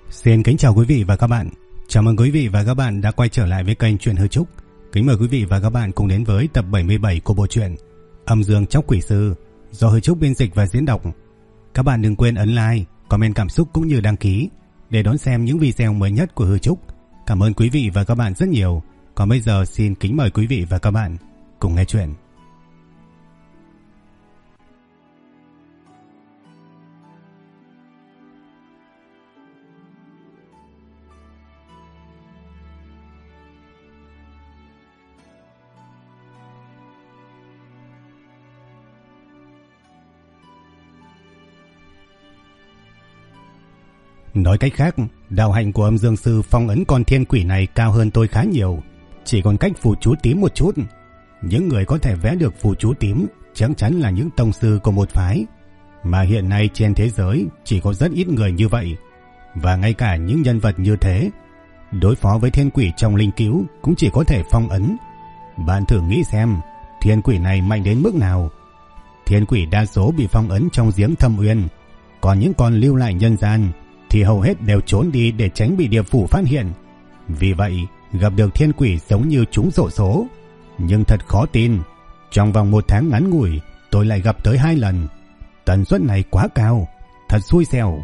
Xin kính chào quý vị và các bạn. Chào mừng quý vị và các bạn đã quay trở lại với kênh Truyện Hư Trúc. Kính mời quý vị và các bạn cùng đến với tập 77 của bộ truyện Âm Dương Chóc Quỷ Sư do Hư Trúc biên dịch và diễn đọc. Các bạn đừng quên ấn like, comment cảm xúc cũng như đăng ký để đón xem những video mới nhất của Hư Trúc. Cảm ơn quý vị và các bạn rất nhiều. Còn bây giờ xin kính mời quý vị và các bạn cùng nghe chuyện. Nói cách khác, đạo hạnh của Âm Dương Sư phong ấn con thiên quỷ này cao hơn tôi khá nhiều, chỉ còn cách phù chú tím một chút. Những người có thể vẽ được phù chú tím chắc chắn là những tông sư của một phái, mà hiện nay trên thế giới chỉ có rất ít người như vậy. Và ngay cả những nhân vật như thế, đối phó với thiên quỷ trong linh cứu cũng chỉ có thể phong ấn. Bạn thử nghĩ xem, thiên quỷ này mạnh đến mức nào. Thiên quỷ đa số bị phong ấn trong giếng thâm uyên, còn những con lưu lại nhân gian thì hầu hết đều trốn đi để tránh bị địa phủ phát hiện. Vì vậy, gặp được thiên quỷ giống như trúng xổ số. Nhưng thật khó tin, trong vòng 1 tháng ngắn ngủi, tôi lại gặp tới 2 lần. Tần suất này quá cao, thật xui xẻo.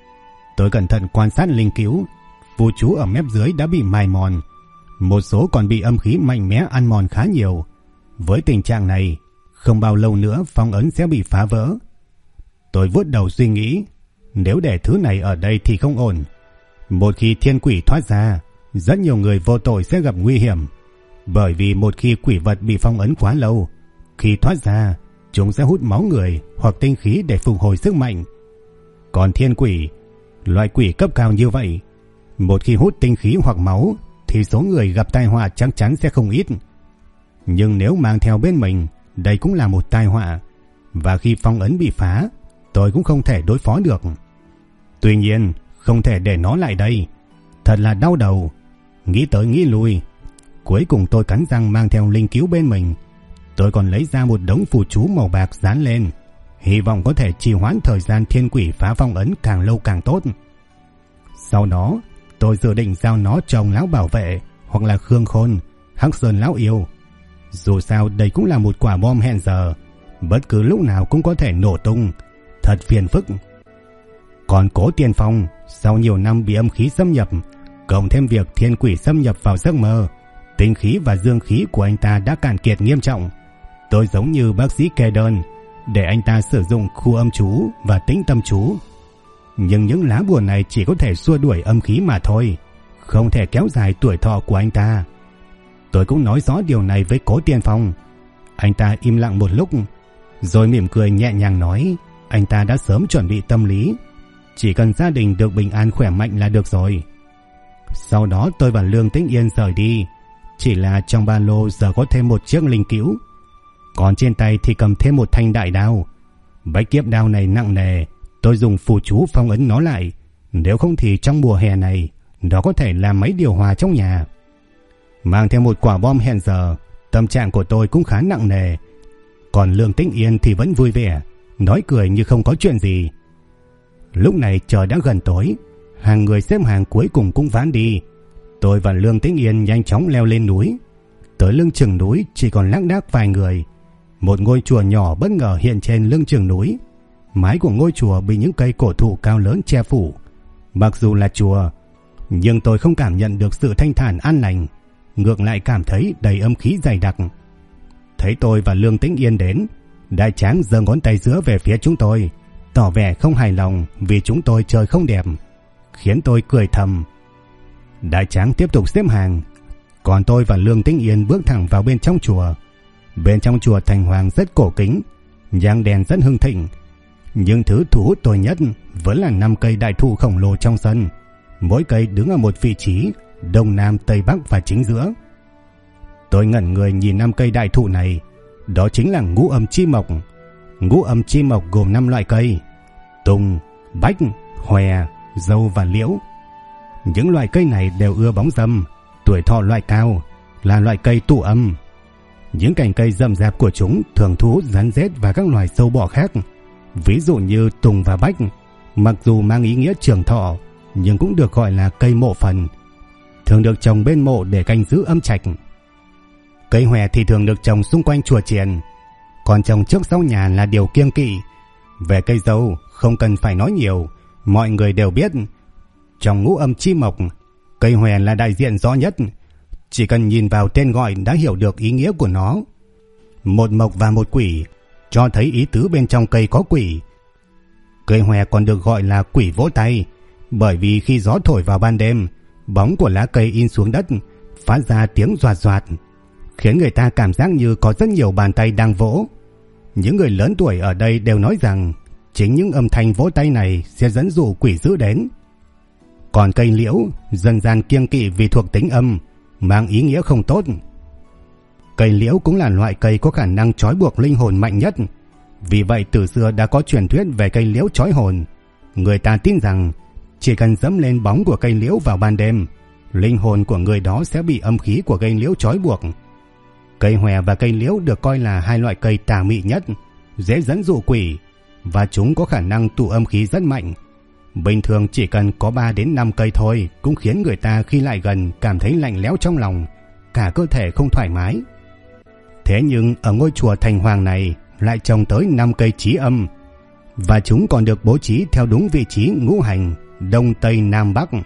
Tôi cẩn thận quan sát linh cứu, phù chú ở mép dưới đã bị mài mòn, một số còn bị âm khí mạnh mẽ ăn mòn khá nhiều. Với tình trạng này, không bao lâu nữa phong ấn sẽ bị phá vỡ. Tôi vuốt đầu suy nghĩ, nếu để thứ này ở đây thì không ổn. Một khi thiên quỷ thoát ra, rất nhiều người vô tội sẽ gặp nguy hiểm. Bởi vì một khi quỷ vật bị phong ấn quá lâu, khi thoát ra, chúng sẽ hút máu người hoặc tinh khí để phục hồi sức mạnh. Còn thiên quỷ, loại quỷ cấp cao như vậy, một khi hút tinh khí hoặc máu thì số người gặp tai họa chắc chắn sẽ không ít. Nhưng nếu mang theo bên mình, đây cũng là một tai họa. Và khi phong ấn bị phá, tôi cũng không thể đối phó được. Tuy nhiên, không thể để nó lại đây. Thật là đau đầu. Nghĩ tới nghĩ lui, cuối cùng tôi cắn răng mang theo linh cứu bên mình. Tôi còn lấy ra một đống phù chú màu bạc dán lên, hy vọng có thể trì hoãn thời gian thiên quỷ phá phong ấn càng lâu càng tốt. Sau đó, tôi dự định giao nó cho ông lão bảo vệ hoặc là Khương Khôn, Hắc Sơn lão yêu. Dù sao đây cũng là một quả bom hẹn giờ, bất cứ lúc nào cũng có thể nổ tung, thật phiền phức. Còn Cố Tiên Phong, sau nhiều năm bị âm khí xâm nhập, cộng thêm việc thiên quỷ xâm nhập vào giấc mơ, tinh khí và dương khí của anh ta đã cạn kiệt nghiêm trọng. Tôi giống như bác sĩ kê đơn để anh ta sử dụng khu âm chú và tĩnh tâm chú. Nhưng những lá bùa này chỉ có thể xua đuổi âm khí mà thôi, không thể kéo dài tuổi thọ của anh ta. Tôi cũng nói rõ điều này với Cố Tiên Phong. Anh ta im lặng một lúc, rồi mỉm cười nhẹ nhàng nói anh ta đã sớm chuẩn bị tâm lý, chỉ cần gia đình được bình an khỏe mạnh là được rồi. Sau đó tôi và Lương Tĩnh Yên rời đi. Chỉ là trong ba lô giờ có thêm một chiếc linh cứu, còn trên tay thì cầm thêm một thanh đại đao. Bách kiếp đao này nặng nề, tôi dùng phù chú phong ấn nó lại, nếu không thì trong mùa hè này nó có thể làm máy điều hòa trong nhà. Mang theo một quả bom hẹn giờ, tâm trạng của tôi cũng khá nặng nề. Còn Lương Tĩnh Yên thì vẫn vui vẻ, nói cười như không có chuyện gì. Lúc này trời đã gần tối, hàng người xếp hàng cuối cùng cũng ván đi. Tôi và Lương Tĩnh Yên nhanh chóng leo lên núi. Tới lưng chừng núi chỉ còn lác đác vài người. Một ngôi chùa nhỏ bất ngờ hiện trên lưng chừng núi. Mái của ngôi chùa bị những cây cổ thụ cao lớn che phủ. Mặc dù là chùa, nhưng tôi không cảm nhận được sự thanh thản an lành, ngược lại cảm thấy đầy âm khí dày đặc. Thấy tôi và Lương Tĩnh Yên đến, Đại Tráng giơ ngón tay giữa về phía chúng tôi, tỏ vẻ không hài lòng vì chúng tôi chơi không đẹp, khiến tôi cười thầm. Đại Tráng tiếp tục xếp hàng, còn tôi và Lương Tĩnh Yên bước thẳng vào bên trong chùa. Bên trong chùa Thành Hoàng rất cổ kính, nhang đèn rất hưng thịnh, nhưng thứ thu hút tôi nhất vẫn là 5 cây đại thụ khổng lồ trong sân, mỗi cây đứng ở một vị trí đông nam tây bắc và chính giữa. Tôi ngẩn người nhìn 5 cây đại thụ này, đó chính là ngũ âm chi mộc. Ngũ âm chi mộc gồm 5 loại cây: tùng, bách, hòe, dâu và liễu. Những loại cây này đều ưa bóng râm, tuổi thọ loại cao, là loại cây tụ âm. Những cành cây rậm rạp của chúng thường thu hút rắn rết và các loài sâu bọ khác. Ví dụ như tùng và bách, mặc dù mang ý nghĩa trường thọ, nhưng cũng được gọi là cây mộ phần, thường được trồng bên mộ để canh giữ âm trạch. Cây hòe thì thường được trồng xung quanh chùa chiền, còn trồng trước sau nhà là điều kiêng kỵ. Về cây dâu không cần phải nói nhiều, mọi người đều biết. Trong ngũ âm chi mộc, cây hòe là đại diện rõ nhất, chỉ cần nhìn vào tên gọi đã hiểu được ý nghĩa của nó. Một mộc và một quỷ, cho thấy ý tứ bên trong cây có quỷ. Cây hòe còn được gọi là quỷ vỗ tay, bởi vì khi gió thổi vào ban đêm, bóng của lá cây in xuống đất, phát ra tiếng doạt doạt, khiến người ta cảm giác như có rất nhiều bàn tay đang vỗ. Những người lớn tuổi ở đây đều nói rằng chính những âm thanh vỗ tay này sẽ dẫn dụ quỷ dữ đến. Còn cây liễu dân gian kiêng kỵ vì thuộc tính âm, mang ý nghĩa không tốt. Cây liễu cũng là loại cây có khả năng trói buộc linh hồn mạnh nhất. Vì vậy từ xưa đã có truyền thuyết về cây liễu trói hồn. Người ta tin rằng chỉ cần dẫm lên bóng của cây liễu vào ban đêm, linh hồn của người đó sẽ bị âm khí của cây liễu trói buộc. Cây hòe và cây liễu được coi là hai loại cây tà mị nhất, dễ dẫn dụ quỷ, và chúng có khả năng tụ âm khí rất mạnh. Bình thường chỉ cần có 3 đến 5 cây thôi cũng khiến người ta khi lại gần cảm thấy lạnh lẽo trong lòng, cả cơ thể không thoải mái. Thế nhưng ở ngôi chùa Thành Hoàng này lại trồng tới 5 cây chí âm, và chúng còn được bố trí theo đúng vị trí ngũ hành Đông Tây Nam Bắc.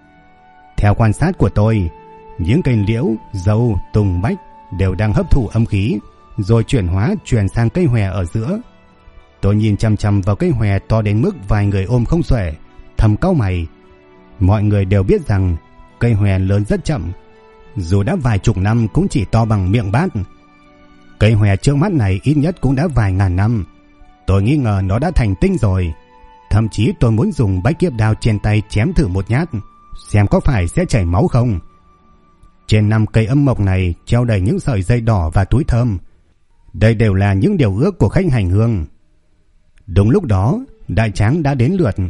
Theo quan sát của tôi, những cây liễu, dâu, tùng, bách đều đang hấp thụ âm khí rồi chuyển sang cây hòe ở giữa. Tôi nhìn chằm chằm vào cây hòe to đến mức vài người ôm không xuể, thầm cau mày. Mọi người đều biết rằng cây hòe lớn rất chậm, dù đã vài chục năm cũng chỉ to bằng miệng bát. Cây hòe trước mắt này ít nhất cũng đã vài ngàn năm. Tôi nghi ngờ nó đã thành tinh rồi. Thậm chí tôi muốn dùng bách kiếp đao trên tay chém thử một nhát, xem có phải sẽ chảy máu không. Trên 5 cây âm mộc này treo đầy những sợi dây đỏ và túi thơm. Đây đều là những điều ước của khách hành hương. Đúng lúc đó, đại tráng đã đến lượt.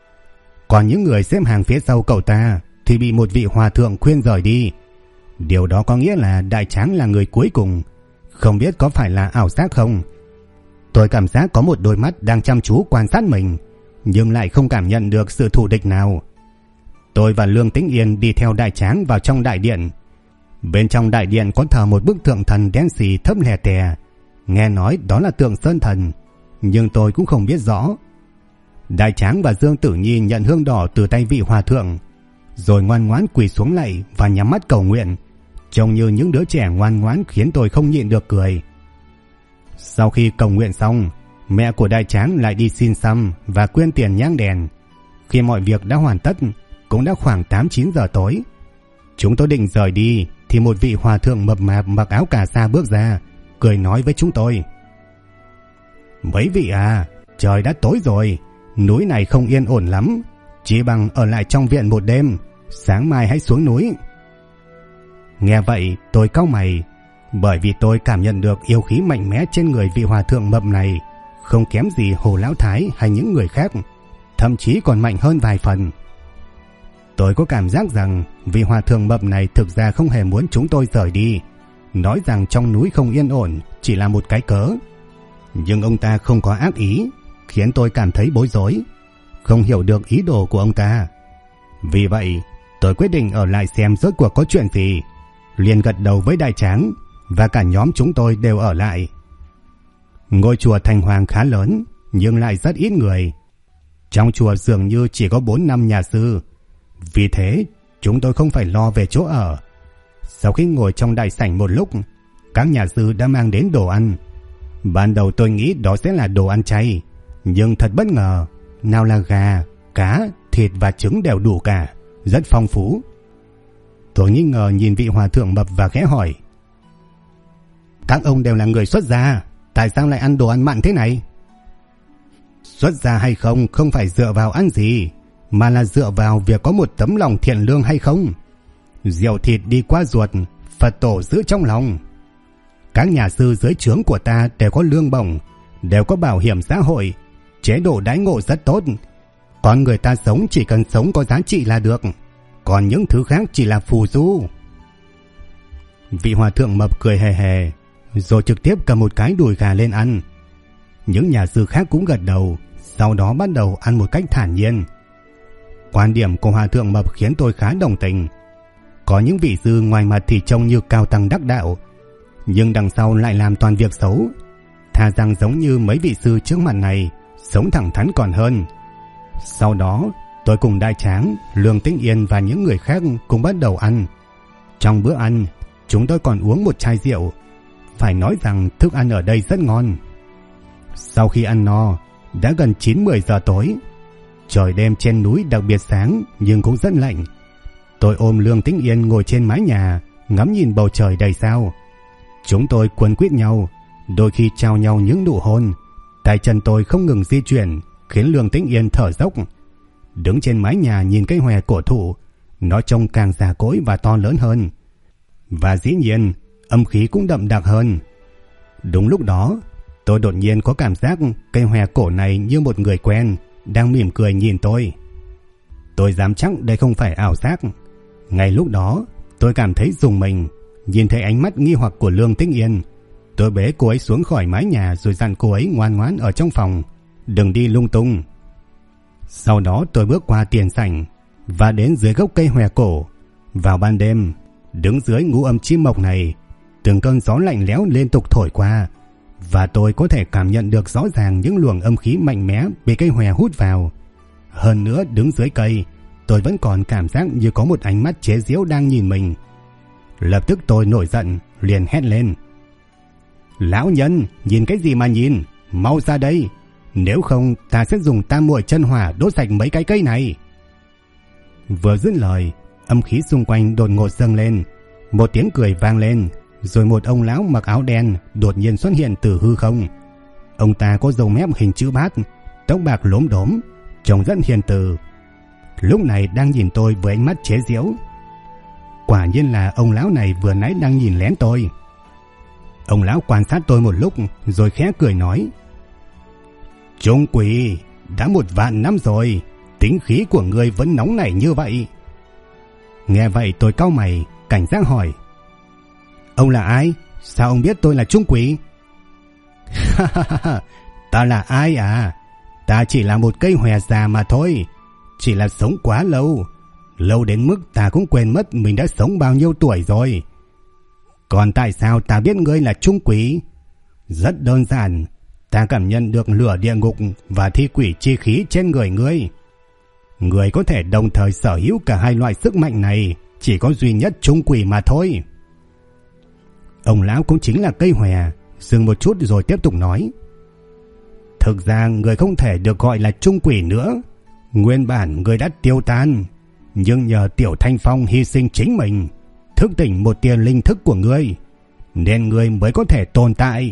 Còn những người xếp hàng phía sau cậu ta thì bị một vị hòa thượng khuyên rời đi. Điều đó có nghĩa là đại tráng là người cuối cùng. Không biết có phải là ảo giác không? Tôi cảm giác có một đôi mắt đang chăm chú quan sát mình, nhưng lại không cảm nhận được sự thù địch nào. Tôi và Lương Tĩnh Yên đi theo đại tráng vào trong đại điện. Bên trong đại điện có thờ một bức tượng thần đen xì thấp lè tè. Nghe nói đó là tượng Sơn Thần, nhưng tôi cũng không biết rõ. Đại tráng và Dương Tử Nhi nhận hương đỏ từ tay vị hòa thượng, rồi ngoan ngoãn quỳ xuống lạy và nhắm mắt cầu nguyện, trông như những đứa trẻ ngoan ngoãn khiến tôi không nhịn được cười. Sau khi cầu nguyện xong, mẹ của đại tráng lại đi xin xăm và quyên tiền nhang đèn. Khi mọi việc đã hoàn tất, cũng đã khoảng 8-9 giờ tối. Chúng tôi định rời đi thì một vị hòa thượng mập mạp mặc áo cà sa bước ra, cười nói với chúng tôi: "Mấy vị à, trời đã tối rồi, núi này không yên ổn lắm, chỉ bằng ở lại trong viện một đêm, sáng mai hãy xuống núi." Nghe vậy tôi cau mày, bởi vì tôi cảm nhận được yêu khí mạnh mẽ trên người vị hòa thượng mập này, không kém gì Hồ Lão Thái hay những người khác, thậm chí còn mạnh hơn vài phần. Tôi có cảm giác rằng vị hòa thượng mập này thực ra không hề muốn chúng tôi rời đi, nói rằng trong núi không yên ổn chỉ là một cái cớ. Nhưng ông ta không có ác ý, khiến tôi cảm thấy bối rối, không hiểu được ý đồ của ông ta. Vì vậy tôi quyết định ở lại xem rốt cuộc có chuyện gì, liền gật đầu với đại tráng, và cả nhóm chúng tôi đều ở lại. Ngôi chùa Thành Hoàng khá lớn, nhưng lại rất ít người. Trong chùa dường như chỉ có 4-5 nhà sư, vì thế chúng tôi không phải lo về chỗ ở. Sau khi ngồi trong đại sảnh một lúc, các nhà sư đã mang đến đồ ăn. Ban đầu tôi nghĩ đó sẽ là đồ ăn chay, nhưng thật bất ngờ, nào là gà, cá, thịt và trứng đều đủ cả, rất phong phú. Tôi nghi ngờ nhìn vị hòa thượng mập và khẽ hỏi: "Các ông đều là người xuất gia, tại sao lại ăn đồ ăn mặn thế này?" Xuất gia hay không không phải dựa vào ăn gì, mà là dựa vào việc có một tấm lòng thiện lương hay không. Rượu thịt đi qua ruột, Phật tổ giữ trong lòng. Các nhà sư dưới trướng của ta đều có lương bổng, đều có bảo hiểm xã hội, chế độ đãi ngộ rất tốt. Còn người ta sống chỉ cần sống có giá trị là được, còn những thứ khác chỉ là phù du. Vị hòa thượng mập cười hề hề, rồi trực tiếp cầm một cái đùi gà lên ăn. Những nhà sư khác cũng gật đầu, sau đó bắt đầu ăn một cách thản nhiên. Quan điểm của Hòa thượng Mập khiến tôi khá đồng tình. Có những vị sư ngoài mặt thì trông như cao tăng đắc đạo, nhưng đằng sau lại làm toàn việc xấu. Thà rằng giống như mấy vị sư trước mặt này, sống thẳng thắn còn hơn. Sau đó tôi cùng Đại Tráng, Lương Tĩnh Yên và những người khác cùng bắt đầu ăn. Trong bữa ăn, chúng tôi còn uống một chai rượu. Phải nói rằng thức ăn ở đây rất ngon. Sau khi ăn no, đã gần 9-10 giờ tối. Trời đêm trên núi đặc biệt sáng nhưng cũng rất lạnh. Tôi ôm Lương Tĩnh Yên ngồi trên mái nhà, ngắm nhìn bầu trời đầy sao. Chúng tôi quấn quýt nhau, đôi khi trao nhau những nụ hôn. Tay chân tôi không ngừng di chuyển, khiến Lương Tĩnh Yên thở dốc. Đứng trên mái nhà nhìn cây hòe cổ thụ, nó trông càng già cỗi và to lớn hơn. Và dĩ nhiên, âm khí cũng đậm đặc hơn. Đúng lúc đó, tôi đột nhiên có cảm giác cây hòe cổ này như một người quen, đang mỉm cười nhìn tôi. Tôi dám chắc đây không phải ảo giác. Ngay lúc đó, tôi cảm thấy rùng mình, nhìn thấy ánh mắt nghi hoặc của Lương Tĩnh Yên. Tôi bế cô ấy xuống khỏi mái nhà rồi dặn cô ấy ngoan ngoãn ở trong phòng, đừng đi lung tung. Sau đó tôi bước qua tiền sảnh và đến dưới gốc cây hòe cổ. Vào ban đêm, đứng dưới ngũ âm chim mộc này, từng cơn gió lạnh lẽo liên tục thổi qua, và tôi có thể cảm nhận được rõ ràng những luồng âm khí mạnh mẽ bị cây hòe hút vào. Hơn nữa, đứng dưới cây, tôi vẫn còn cảm giác như có một ánh mắt chế giễu đang nhìn mình. Lập tức tôi nổi giận, liền hét lên: "Lão nhân, nhìn cái gì mà nhìn, mau ra đây, nếu không ta sẽ dùng tam muội chân hỏa đốt sạch mấy cái cây này." Vừa dứt lời, âm khí xung quanh đột ngột dâng lên, một tiếng cười vang lên, rồi một ông lão mặc áo đen đột nhiên xuất hiện từ hư không. Ông ta có râu mép hình chữ bát, tóc bạc lốm đốm, trông rất hiền từ. Lúc này đang nhìn tôi với ánh mắt chế giễu. Quả nhiên là ông lão này vừa nãy đang nhìn lén tôi. Ông lão quan sát tôi một lúc rồi khẽ cười nói: "Trung quỷ, đã 1 vạn năm rồi, tính khí của ngươi vẫn nóng nảy như vậy." Nghe vậy tôi cau mày, cảnh giác hỏi: "Ông là ai? Sao ông biết tôi là Trung quỷ?" "Ta là ai à? Ta chỉ là một cây hòe già mà thôi. Chỉ là sống quá lâu, lâu đến mức ta cũng quên mất mình đã sống bao nhiêu tuổi rồi. Còn tại sao ta biết ngươi là Trung quỷ? Rất đơn giản, ta cảm nhận được lửa địa ngục và thi quỷ chi khí trên người ngươi. Ngươi có thể đồng thời sở hữu cả hai loại sức mạnh này, chỉ có duy nhất Trung quỷ mà thôi." Ông lão cũng chính là cây hòe, dừng một chút rồi tiếp tục nói: "Thực ra ngươi không thể được gọi là Trung quỷ nữa. Nguyên bản ngươi đã tiêu tan, nhưng nhờ Tiểu Thanh Phong hy sinh chính mình, thức tỉnh một tia linh thức của ngươi, nên ngươi mới có thể tồn tại."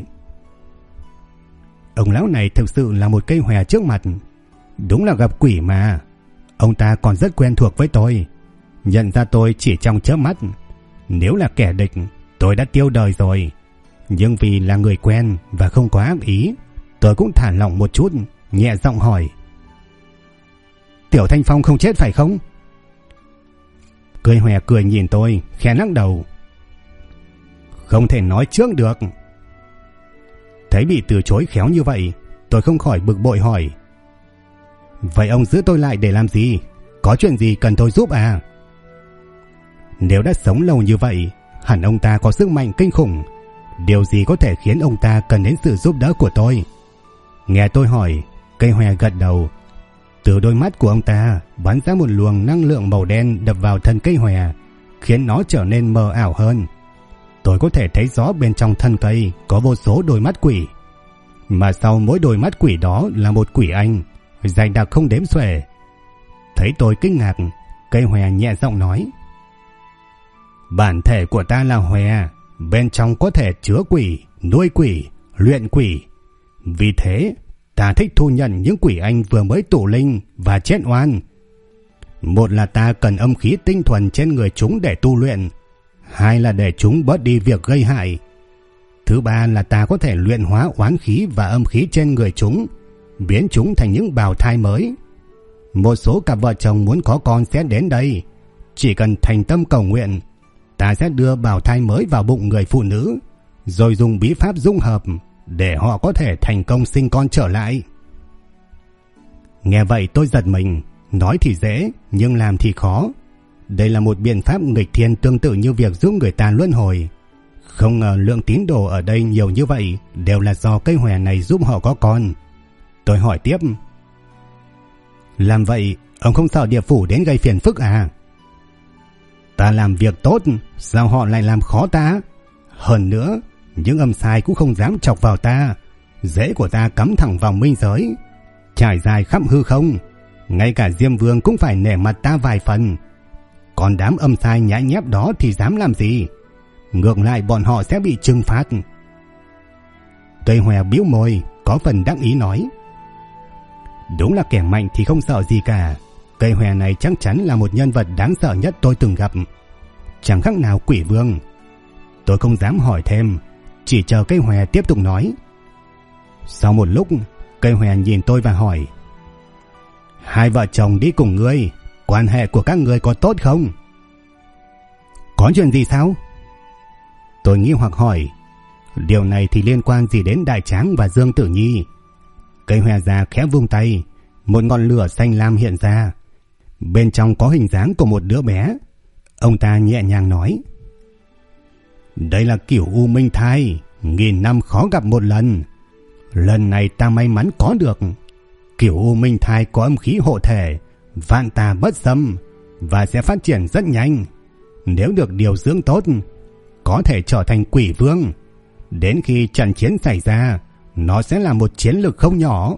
Ông lão này thực sự là một cây hòe trước mặt. Đúng là gặp quỷ mà. Ông ta còn rất quen thuộc với tôi, nhận ra tôi chỉ trong chớp mắt. Nếu là kẻ địch, tôi đã tiêu đời rồi. Nhưng vì là người quen và không có ác ý, tôi cũng thả lỏng một chút, nhẹ giọng hỏi: "Tiểu Thanh Phong không chết phải không?" Cây hòe cười nhìn tôi, khẽ lắc đầu: "Không thể nói trước được." Thấy bị từ chối khéo như vậy, tôi không khỏi bực bội hỏi: "Vậy ông giữ tôi lại để làm gì? Có chuyện gì cần tôi giúp à?" Nếu đã sống lâu như vậy, hẳn ông ta có sức mạnh kinh khủng. Điều gì có thể khiến ông ta cần đến sự giúp đỡ của tôi? Nghe tôi hỏi, cây hòe gật đầu. Từ đôi mắt của ông ta bắn ra một luồng năng lượng màu đen đập vào thân cây hòe, khiến nó trở nên mờ ảo hơn. Tôi có thể thấy rõ bên trong thân cây có vô số đôi mắt quỷ, mà sau mỗi đôi mắt quỷ đó là một quỷ anh, dày đặc không đếm xuể. Thấy tôi kinh ngạc, cây hòe nhẹ giọng nói: "Bản thể của ta là hòe, bên trong có thể chứa quỷ, nuôi quỷ, luyện quỷ. Vì thế, ta thích thu nhận những quỷ anh vừa mới tụ linh và chết oan. Một là ta cần âm khí tinh thuần trên người chúng để tu luyện, hai là để chúng bớt đi việc gây hại. Thứ ba là ta có thể luyện hóa oán khí và âm khí trên người chúng, biến chúng thành những bào thai mới. Một số cặp vợ chồng muốn có con sẽ đến đây, chỉ cần thành tâm cầu nguyện, ta sẽ đưa bào thai mới vào bụng người phụ nữ, rồi dùng bí pháp dung hợp để họ có thể thành công sinh con trở lại." Nghe vậy tôi giật mình, Nói thì dễ, nhưng làm thì khó. Đây là một biện pháp nghịch thiên tương tự như việc giúp người ta luân hồi. Không ngờ lượng tín đồ ở đây nhiều như vậy đều là do cây hòe này giúp họ có con. Tôi hỏi tiếp. Làm vậy, ông không sợ địa phủ đến gây phiền phức à? Ta làm việc tốt, sao họ lại làm khó ta? Hơn nữa, những âm sai cũng không dám chọc vào ta. Rễ của ta cắm thẳng vào minh giới, trải dài khắp hư không. Ngay cả Diêm Vương cũng phải nể mặt ta vài phần. Còn đám âm sai nhãi nhép đó thì dám làm gì? Ngược lại bọn họ sẽ bị trừng phạt. Cây hòe bĩu môi, có phần đắc ý nói. Đúng là kẻ mạnh thì không sợ gì cả. Cây hòe này chắc chắn là một nhân vật đáng sợ nhất tôi từng gặp. Chẳng khác nào quỷ vương. Tôi không dám hỏi thêm, chỉ chờ cây hòe tiếp tục nói. Sau một lúc, cây hòe nhìn tôi và hỏi. Hai vợ chồng đi cùng ngươi, quan hệ của các ngươi có tốt không? Có chuyện gì sao? Tôi nghi hoặc hỏi. Điều này thì liên quan gì đến Đại Tráng và Dương Tử Nhi? Cây hòe già khẽ vung tay, một ngọn lửa xanh lam hiện ra. Bên trong có hình dáng của một đứa bé. Ông ta nhẹ nhàng nói. Đây là kiểu U Minh Thai, 1000 năm khó gặp một lần. Lần này ta may mắn có được. Kiểu U Minh Thai có âm khí hộ thể, vạn tà bất xâm, và sẽ phát triển rất nhanh. Nếu được điều dưỡng tốt, có thể trở thành quỷ vương. Đến khi trận chiến xảy ra, nó sẽ là một chiến lực không nhỏ.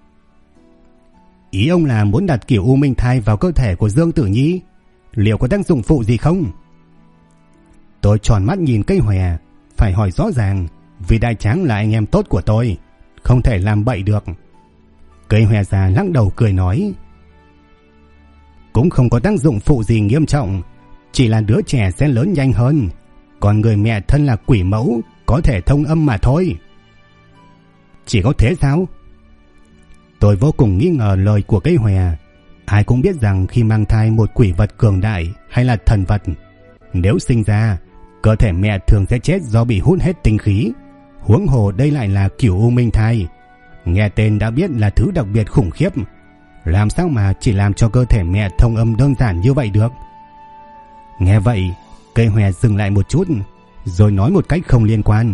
Ý ông là muốn đặt kiểu U Minh Thai vào cơ thể của Dương Tử Nhi, liệu có tác dụng phụ gì không? Tôi tròn mắt nhìn cây hòe, phải hỏi rõ ràng, vì Đại Tráng là anh em tốt của tôi, không thể làm bậy được. Cây hòe già lắc đầu cười nói. Cũng không có tác dụng phụ gì nghiêm trọng, chỉ là đứa trẻ sẽ lớn nhanh hơn, còn người mẹ thân là quỷ mẫu có thể thông âm mà thôi. Chỉ có thế sao? Tôi vô cùng nghi ngờ lời của cây hòe. Ai cũng biết rằng khi mang thai một quỷ vật cường đại hay là thần vật, nếu sinh ra, cơ thể mẹ thường sẽ chết do bị hút hết tinh khí. Huống hồ đây lại là kiểu U Minh Thai, nghe tên đã biết là thứ đặc biệt khủng khiếp. Làm sao mà chỉ làm cho cơ thể mẹ thông âm đơn giản như vậy được? Nghe vậy, cây hòe dừng lại một chút, rồi nói một cách không liên quan.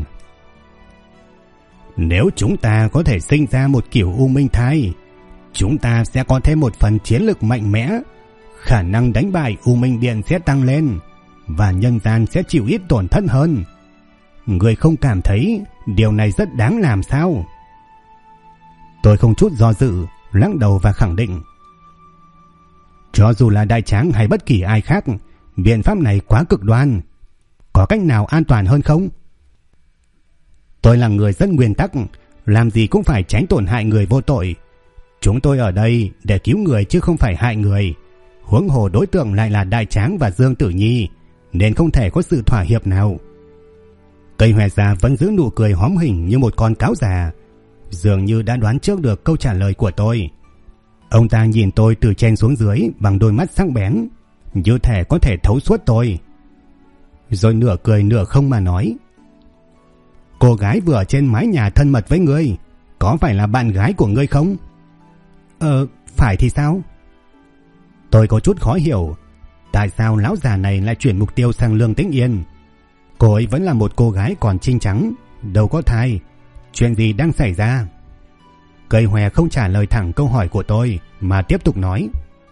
Nếu chúng ta có thể sinh ra một kiểu U Minh Thai, chúng ta sẽ có thêm một phần chiến lực mạnh mẽ. Khả năng đánh bại U Minh Điện sẽ tăng lên, và nhân gian sẽ chịu ít tổn thất hơn. Người không cảm thấy điều này rất đáng làm sao? Tôi không chút do dự, lắc đầu và khẳng định. Cho dù là Đại Tráng hay bất kỳ ai khác, biện pháp này quá cực đoan. Có cách nào an toàn hơn không? Tôi là người rất nguyên tắc, làm gì cũng phải tránh tổn hại người vô tội. Chúng tôi ở đây để cứu người chứ không phải hại người. Huống hồ đối tượng lại là Đại Tráng và Dương Tử Nhi, nên không thể có sự thỏa hiệp nào. Cây hòe già vẫn giữ nụ cười hóm hình như một con cáo già, dường như đã đoán trước được câu trả lời của tôi. Ông ta nhìn tôi từ trên xuống dưới bằng đôi mắt sắc bén, như thể có thể thấu suốt tôi. Rồi nửa cười nửa không mà nói. Cô gái vừa ở trên mái nhà thân mật với ngươi, có phải là bạn gái của ngươi không? Phải thì sao? Tôi có chút khó hiểu, tại sao lão già này lại chuyển mục tiêu sang Lương Tĩnh Yên? Cô ấy vẫn là một cô gái còn xinh trắng, đâu có thai. Chuyện gì đang xảy ra? Cây hòe không trả lời thẳng câu hỏi của tôi, mà tiếp tục nói.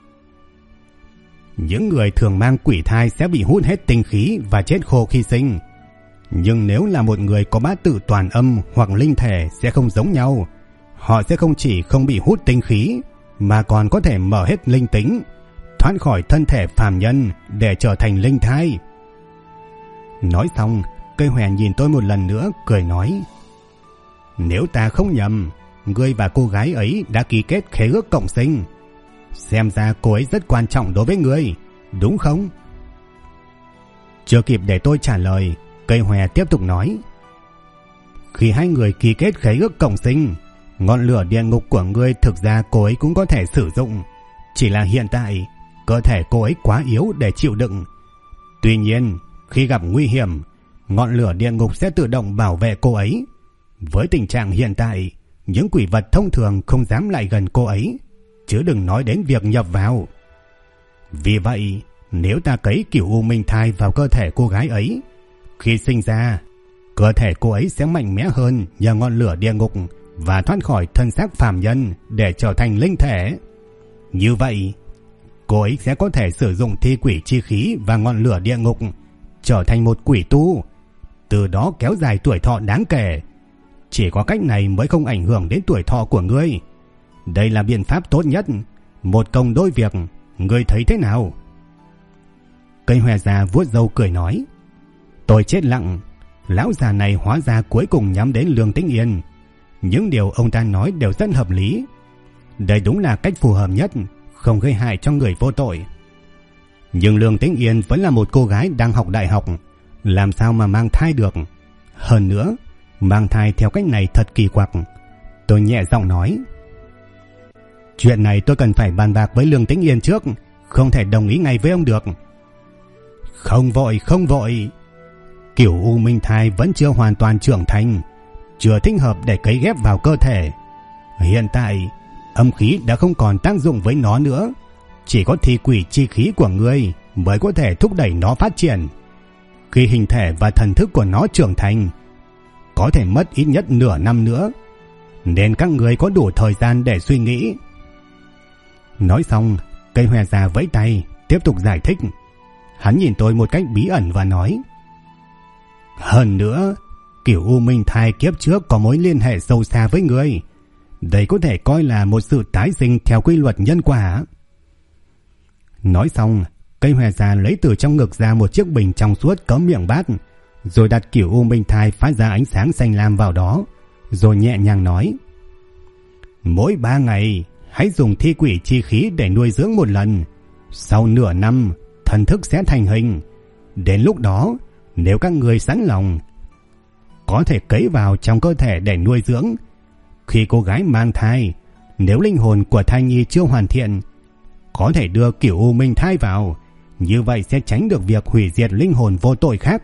Những người thường mang quỷ thai sẽ bị hút hết tinh khí và chết khô khi sinh. Nhưng nếu là một người có bát tự toàn âm hoặc linh thể sẽ không giống nhau. Họ sẽ không chỉ không bị hút tinh khí, mà còn có thể mở hết linh tính, thoát khỏi thân thể phàm nhân để trở thành linh thai. Nói xong, cây hòe nhìn tôi một lần nữa, cười nói. Nếu ta không nhầm, ngươi và cô gái ấy đã ký kết khế ước cộng sinh. Xem ra cô ấy rất quan trọng đối với ngươi, đúng không? Chưa kịp để tôi trả lời, cây hòe tiếp tục nói. Khi hai người ký kết khế ước cộng sinh, ngọn lửa địa ngục của ngươi thực ra cô ấy cũng có thể sử dụng. Chỉ là hiện tại, cơ thể cô ấy quá yếu để chịu đựng. Tuy nhiên, khi gặp nguy hiểm, ngọn lửa địa ngục sẽ tự động bảo vệ cô ấy. Với tình trạng hiện tại, những quỷ vật thông thường không dám lại gần cô ấy. chứ đừng nói đến việc nhập vào. Vì vậy, nếu ta cấy cửu u minh thai vào cơ thể cô gái ấy, khi sinh ra, cơ thể cô ấy sẽ mạnh mẽ hơn nhờ ngọn lửa địa ngục và thoát khỏi thân xác phàm nhân để trở thành linh thể. Như vậy, cô ấy sẽ có thể sử dụng thi quỷ chi khí và ngọn lửa địa ngục trở thành một quỷ tu, từ đó kéo dài tuổi thọ đáng kể. Chỉ có cách này mới không ảnh hưởng đến tuổi thọ của ngươi. Đây là biện pháp tốt nhất, một công đôi việc, ngươi thấy thế nào? Cây hòe già vuốt râu cười nói. Tôi chết lặng. Lão già này hóa ra cuối cùng nhắm đến Lương Tĩnh Yên. Những điều ông ta nói đều rất hợp lý. Đây đúng là cách phù hợp nhất, không gây hại cho người vô tội. Nhưng Lương Tĩnh Yên vẫn là một cô gái đang học đại học, làm sao mà mang thai được? Hơn nữa, mang thai theo cách này thật kỳ quặc. Tôi nhẹ giọng nói. Chuyện này tôi cần phải bàn bạc với Lương Tĩnh Yên trước, không thể đồng ý ngay với ông được. Không vội. Cửu u minh thai vẫn chưa hoàn toàn trưởng thành, chưa thích hợp để cấy ghép vào cơ thể. Hiện tại, âm khí đã không còn tác dụng với nó nữa, chỉ có thi quỷ chi khí của ngươi mới có thể thúc đẩy nó phát triển. Khi hình thể và thần thức của nó trưởng thành, có thể mất ít nhất nửa năm nữa, nên các ngươi có đủ thời gian để suy nghĩ. Nói xong, cây hòe già vẫy tay, tiếp tục giải thích. Hắn nhìn tôi một cách bí ẩn và nói. Hơn nữa, cửu u minh thai kiếp trước có mối liên hệ sâu xa với ngươi. Đây có thể coi là một sự tái sinh theo quy luật nhân quả. Nói xong, cây hòe già lấy từ trong ngực ra một chiếc bình trong suốt có miệng bát, rồi đặt cửu u minh thai phát ra ánh sáng xanh lam vào đó, rồi nhẹ nhàng nói. Mỗi 3 ngày, hãy dùng thi quỷ chi khí để nuôi dưỡng một lần. Sau nửa năm, thần thức sẽ thành hình. Đến lúc đó, nếu các người sẵn lòng, có thể cấy vào trong cơ thể để nuôi dưỡng. Khi cô gái mang thai, nếu linh hồn của thai nhi chưa hoàn thiện, có thể đưa cửu u minh thai vào. Như vậy sẽ tránh được việc hủy diệt linh hồn vô tội khác.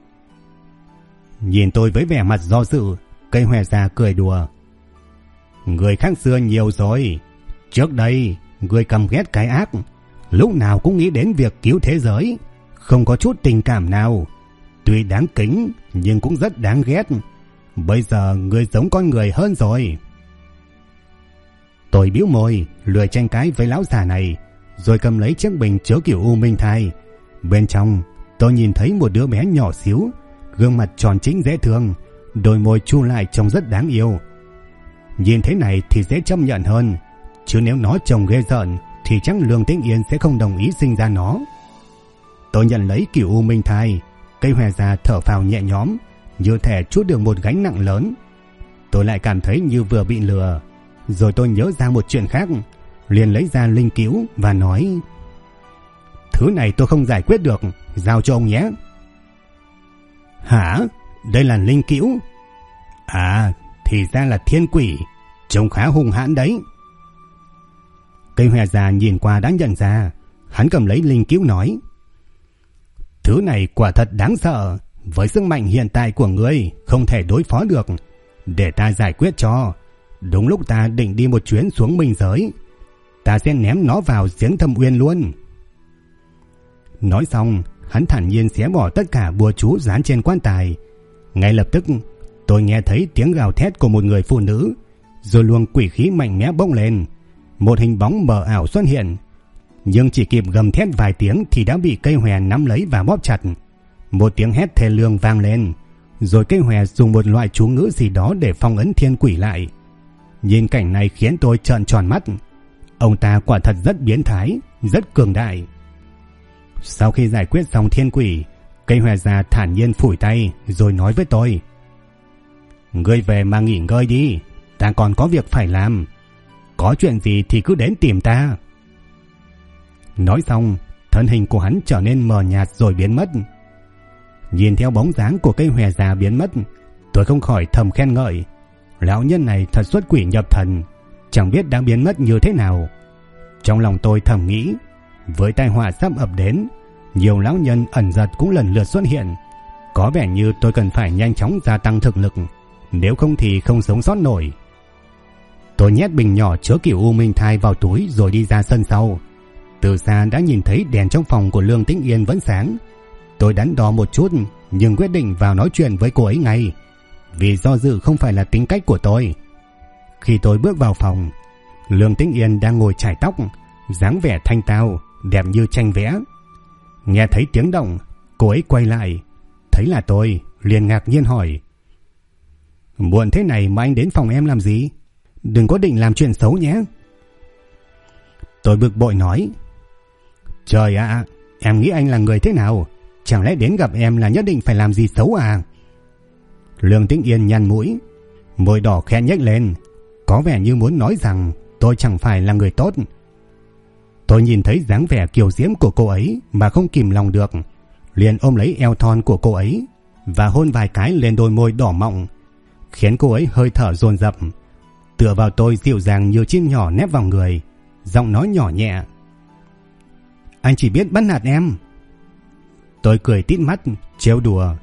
Nhìn tôi với vẻ mặt do dự, cây hòe già cười đùa. Người khác xưa nhiều rồi. Trước đây, người căm ghét cái ác, lúc nào cũng nghĩ đến việc cứu thế giới, không có chút tình cảm nào. Tuy đáng kính, nhưng cũng rất đáng ghét. Bây giờ người giống con người hơn rồi. Tôi bĩu môi, lười tranh cãi với lão già này, rồi cầm lấy chiếc bình chứa cửu u minh thai. Bên trong, tôi nhìn thấy một đứa bé nhỏ xíu, gương mặt tròn trĩnh dễ thương, đôi môi chu lại trông rất đáng yêu. Nhìn thế này thì dễ chấp nhận hơn, chứ nếu nó trông ghê rợn thì chắc Lương Tĩnh Yên sẽ không đồng ý sinh ra nó. Tôi nhận lấy cửu u minh thai, cây hòe già thở phào nhẹ nhõm, như thể trút được một gánh nặng lớn. Tôi lại cảm thấy như vừa bị lừa. Rồi tôi nhớ ra một chuyện khác, liền lấy ra linh cữu và nói. Thứ này tôi không giải quyết được, giao cho ông nhé. Hả? Đây là linh cữu? À, thì ra là thiên quỷ, trông khá hung hãn đấy. Cây hòe già nhìn qua đã nhận ra. Hắn cầm lấy linh cữu nói. Thứ này quả thật đáng sợ, với sức mạnh hiện tại của ngươi không thể đối phó được. Để ta giải quyết cho. Đúng lúc ta định đi một chuyến xuống minh giới, ta sẽ ném nó vào giếng thâm uyên luôn. Nói xong, hắn thản nhiên xé bỏ tất cả bùa chú dán trên quan tài. Ngay lập tức, tôi nghe thấy tiếng gào thét của một người phụ nữ, rồi luồng quỷ khí mạnh mẽ bốc lên. Một hình bóng mờ ảo xuất hiện, nhưng chỉ kịp gầm thét vài tiếng thì đã bị cây hòe nắm lấy và bóp chặt. Một tiếng hét thê lương vang lên, rồi cây hòe dùng một loại chú ngữ gì đó để phong ấn thiên quỷ lại. Nhìn cảnh này khiến tôi trợn tròn mắt. Ông ta quả thật rất biến thái, rất cường đại. Sau khi giải quyết xong thiên quỷ, cây hòe già thản nhiên phủi tay rồi nói với tôi. Ngươi về mà nghỉ ngơi đi, ta còn có việc phải làm. Có chuyện gì thì cứ đến tìm ta. Nói xong, thân hình của hắn trở nên mờ nhạt rồi biến mất. Nhìn theo bóng dáng của cây hòe già biến mất, tôi không khỏi thầm khen ngợi. Lão nhân này thật xuất quỷ nhập thần, chẳng biết đã biến mất như thế nào. Trong lòng tôi thầm nghĩ, với tai họa sắp ập đến, nhiều lão nhân ẩn giật cũng lần lượt xuất hiện. Có vẻ như tôi cần phải nhanh chóng gia tăng thực lực, nếu không thì không sống sót nổi. Tôi nhét bình nhỏ chứa kiểu U Minh Thai vào túi rồi đi ra sân sau. Từ xa đã nhìn thấy đèn trong phòng của Lương Tĩnh Yên vẫn sáng. Tôi đắn đo một chút nhưng quyết định vào nói chuyện với cô ấy ngay, vì do dự không phải là tính cách của tôi. Khi tôi bước vào phòng, Lương Tĩnh Yên đang ngồi chải tóc, dáng vẻ thanh tao, đẹp như tranh vẽ. Nghe thấy tiếng động, cô ấy quay lại, thấy là tôi, liền ngạc nhiên hỏi: Muộn thế này mà anh đến phòng em làm gì? Đừng có định làm chuyện xấu nhé. Tôi bực bội nói: Trời ạ, em nghĩ anh là người thế nào? Chẳng lẽ đến gặp em là nhất định phải làm gì xấu à? Lương Tĩnh Yên nhăn mũi, môi đỏ khẽ nhếch lên, có vẻ như muốn nói rằng tôi chẳng phải là người tốt. Tôi nhìn thấy dáng vẻ kiều diễm của cô ấy mà không kìm lòng được, liền ôm lấy eo thon của cô ấy và hôn vài cái lên đôi môi đỏ mọng, khiến cô ấy hơi thở dồn dập, tựa vào tôi dịu dàng như chim nhỏ nép vào người, giọng nói nhỏ nhẹ: Anh chỉ biết bắt nạt em. Tôi cười tít mắt, trêu đùa: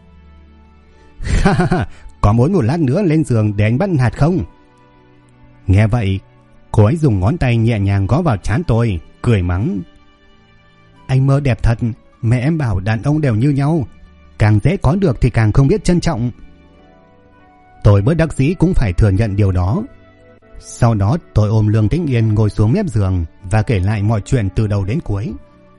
Ha ha ha, có muốn một lát nữa lên giường để anh bắt nạt không? Nghe vậy, cô ấy dùng ngón tay nhẹ nhàng gõ vào trán tôi, cười mắng: Anh mơ đẹp thật, mẹ em bảo đàn ông đều như nhau, càng dễ có được thì càng không biết trân trọng. Tôi bất đắc dĩ cũng phải thừa nhận điều đó. Sau đó tôi ôm Lương Tĩnh Yên ngồi xuống mép giường và kể lại mọi chuyện từ đầu đến cuối.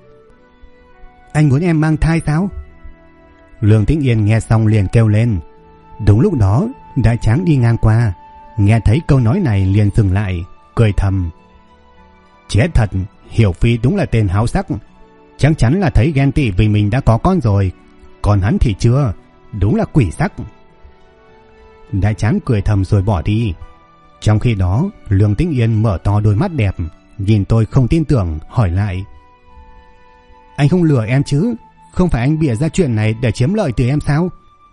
Anh muốn em mang thai sao? Lương Tĩnh Yên nghe xong liền kêu lên. Đúng lúc đó Đại Tráng đi ngang qua, nghe thấy câu nói này liền dừng lại, cười thầm: Chết thật, Hiểu Phi đúng là tên háo sắc, chắc chắn là thấy ghen tị vì mình đã có con rồi, còn hắn thì chưa, đúng là quỷ sắc. Đại Tráng cười thầm rồi bỏ đi. Trong khi đó Lương Tĩnh Yên mở to đôi mắt đẹp, nhìn tôi không tin tưởng, hỏi lại: Anh không lừa em chứ? Không phải anh bịa ra chuyện này để chiếm lợi từ em sao?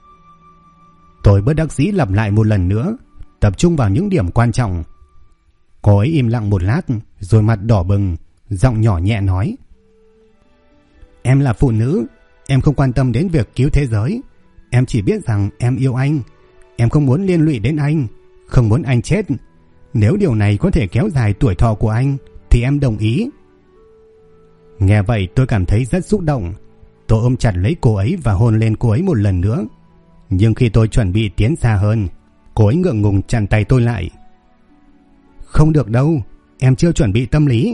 Tôi bất đắc dĩ lặp lại một lần nữa, tập trung vào những điểm quan trọng. Cô ấy im lặng một lát rồi mặt đỏ bừng, giọng nhỏ nhẹ nói: Em là phụ nữ, em không quan tâm đến việc cứu thế giới. Em chỉ biết rằng em yêu anh, em không muốn liên lụy đến anh, không muốn anh chết. Nếu điều này có thể kéo dài tuổi thọ của anh thì em đồng ý. Nghe vậy tôi cảm thấy rất xúc động. Tôi ôm chặt lấy cô ấy và hôn lên cô ấy một lần nữa. Nhưng khi tôi chuẩn bị tiến xa hơn, cô ấy ngượng ngùng chặn tay tôi lại: Không được đâu, em chưa chuẩn bị tâm lý.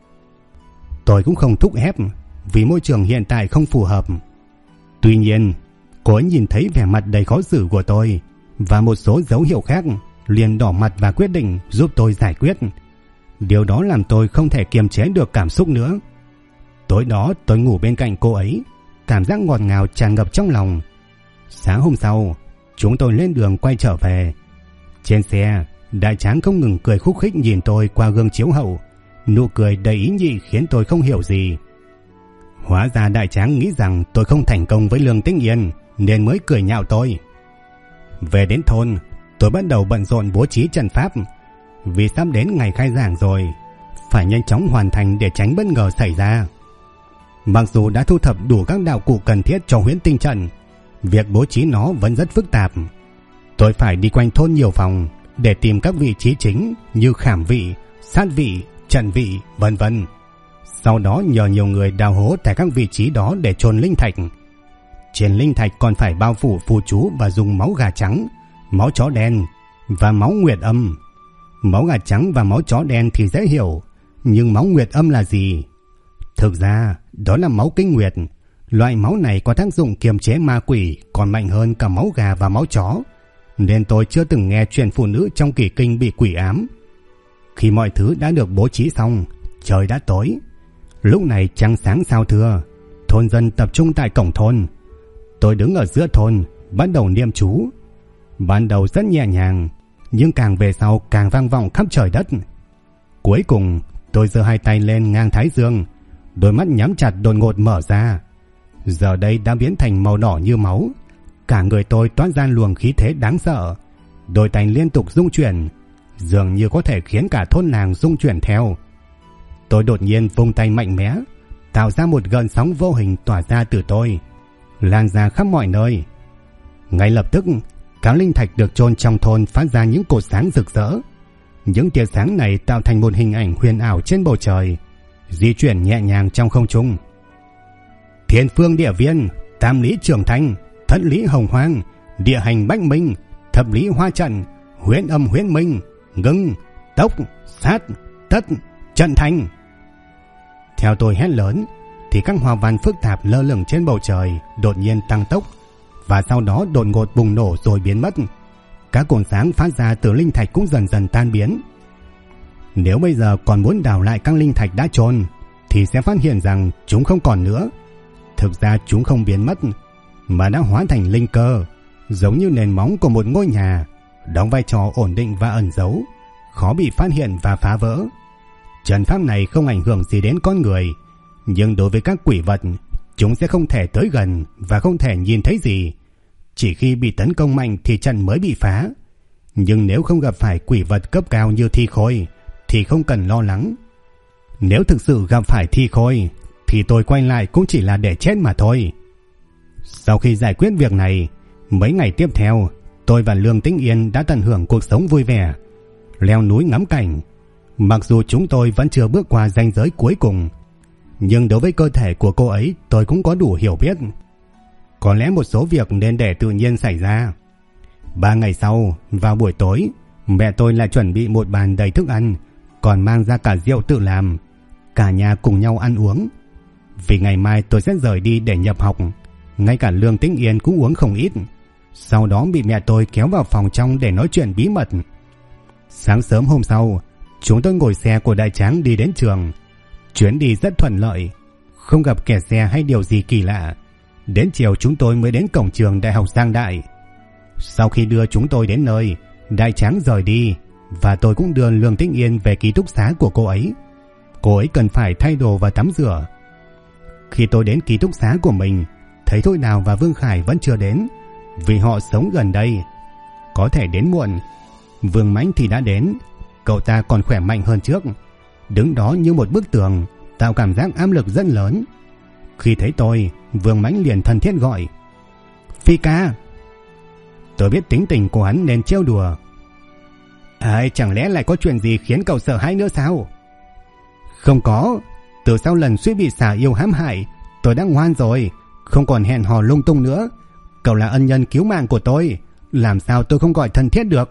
Tôi cũng không thúc ép, vì môi trường hiện tại không phù hợp. Tuy nhiên cô ấy nhìn thấy vẻ mặt đầy khó xử của tôi và một số dấu hiệu khác, liền đỏ mặt và quyết định giúp tôi giải quyết. Điều đó làm tôi không thể kiềm chế được cảm xúc nữa. Tối đó tôi ngủ bên cạnh cô ấy, cảm giác ngọt ngào tràn ngập trong lòng. Sáng hôm sau, chúng tôi lên đường quay trở về. Trên xe, Đại Tráng không ngừng cười khúc khích nhìn tôi qua gương chiếu hậu, nụ cười đầy ý nhị khiến tôi không hiểu gì. Hóa ra Đại Tráng nghĩ rằng tôi không thành công với Lương Tĩnh Yên nên mới cười nhạo tôi. Về đến thôn, tôi bắt đầu bận rộn bố trí trận pháp, vì sắp đến ngày khai giảng rồi, phải nhanh chóng hoàn thành để tránh bất ngờ xảy ra. Mặc dù đã thu thập đủ các đạo cụ cần thiết cho huyễn tinh trận, việc bố trí nó vẫn rất phức tạp. Tôi phải đi quanh thôn nhiều vòng để tìm các vị trí chính như khảm vị, sát vị, trận vị, vân vân. Sau đó nhờ nhiều người đào hố tại các vị trí đó để chôn linh thạch. Trên linh thạch còn phải bao phủ phù chú và dùng máu gà trắng, máu chó đen và máu nguyệt âm. Máu gà trắng và máu chó đen thì dễ hiểu, nhưng máu nguyệt âm là gì? Thực ra đó là máu kinh nguyệt. Loại máu này có tác dụng kiềm chế ma quỷ còn mạnh hơn cả máu gà và máu chó, nên tôi chưa từng nghe chuyện phụ nữ trong kỷ kinh bị quỷ ám. Khi mọi thứ đã được bố trí xong, trời đã tối. Lúc này trăng sáng sao thưa, thôn dân tập trung tại cổng thôn. Tôi đứng ở giữa thôn, bắt đầu niệm chú. Ban đầu rất nhẹ nhàng, nhưng càng về sau càng vang vọng khắp trời đất. Cuối cùng tôi giơ hai tay lên ngang thái dương, đôi mắt nhắm chặt đột ngột mở ra. Giờ đây đã biến thành màu đỏ như máu. Cả người tôi toát ra luồng khí thế đáng sợ. Đôi tay liên tục rung chuyển, dường như có thể khiến cả thôn làng rung chuyển theo. Tôi đột nhiên vung tay mạnh mẽ, tạo ra một gợn sóng vô hình tỏa ra từ tôi, lan ra khắp mọi nơi. Ngay lập tức, các linh thạch được chôn trong thôn phát ra những cột sáng rực rỡ. Những tia sáng này tạo thành một hình ảnh huyền ảo trên bầu trời, di chuyển nhẹ nhàng trong không trung. Thiên phương địa viên, tam lý trường thanh, thất lý hồng hoang, địa hành bách minh, thập lý hoa trận, huyễn âm huyễn minh, ngưng, tốc, sát, tất, trận thành. Theo tôi hét lớn thì các hoa văn phức tạp lơ lửng trên bầu trời đột nhiên tăng tốc, và sau đó đột ngột bùng nổ rồi biến mất. Các cột sáng phát ra từ linh thạch cũng dần dần tan biến. Nếu bây giờ còn muốn đào lại các linh thạch đã chôn thì sẽ phát hiện rằng chúng không còn nữa. Thực ra chúng không biến mất mà đã hóa thành linh cơ, giống như nền móng của một ngôi nhà, đóng vai trò ổn định và ẩn giấu, khó bị phát hiện và phá vỡ. Trận pháp này không ảnh hưởng gì đến con người, nhưng đối với các quỷ vật, chúng sẽ không thể tới gần và không thể nhìn thấy gì. Chỉ khi bị tấn công mạnh thì trận mới bị phá. Nhưng nếu không gặp phải quỷ vật cấp cao như thi khôi thì không cần lo lắng. Nếu thực sự gặp phải thi khôi thì tôi quay lại cũng chỉ là để chết mà thôi. Sau khi giải quyết việc này, mấy ngày tiếp theo, tôi và Lương Tĩnh Yên đã tận hưởng cuộc sống vui vẻ, leo núi ngắm cảnh. Mặc dù chúng tôi vẫn chưa bước qua ranh giới cuối cùng, nhưng đối với cơ thể của cô ấy tôi cũng có đủ hiểu biết. Có lẽ một số việc nên để tự nhiên xảy ra. 3 ngày sau, vào buổi tối, mẹ tôi lại chuẩn bị một bàn đầy thức ăn, còn mang ra cả rượu tự làm. Cả nhà cùng nhau ăn uống. Vì ngày mai tôi sẽ rời đi để nhập học, ngay cả Lương Tĩnh Yên cũng uống không ít. Sau đó bị mẹ tôi kéo vào phòng trong để nói chuyện bí mật. Sáng sớm hôm sau, chúng tôi ngồi xe của Đại Tráng đi đến trường. Chuyến đi rất thuận lợi, không gặp kẹt xe hay điều gì kỳ lạ. Đến chiều chúng tôi mới đến cổng trường Đại học Giang Đại. Sau khi đưa chúng tôi đến nơi, Đại Tráng rời đi và tôi cũng đưa Lương Tĩnh Yên về ký túc xá của cô ấy. Cô ấy cần phải thay đồ và tắm rửa. Khi tôi đến ký túc xá của mình, thấy Thôi Đào và Vương Khải vẫn chưa đến, vì họ sống gần đây, có thể đến muộn. Vương Mãnh thì đã đến. Cậu ta còn khỏe mạnh hơn trước, đứng đó như một bức tường, tạo cảm giác áp lực rất lớn. Khi thấy tôi, Vương Mãnh liền thân thiết gọi: "Phi ca." Tôi biết tính tình của hắn nên trêu đùa: Chẳng lẽ lại có chuyện gì khiến cậu sợ hãi nữa sao?" "Không có, từ sau lần suýt bị xà yêu hãm hại, tôi đã ngoan rồi, không còn hẹn hò lung tung nữa. Cậu là ân nhân cứu mạng của tôi, làm sao tôi không gọi thân thiết được."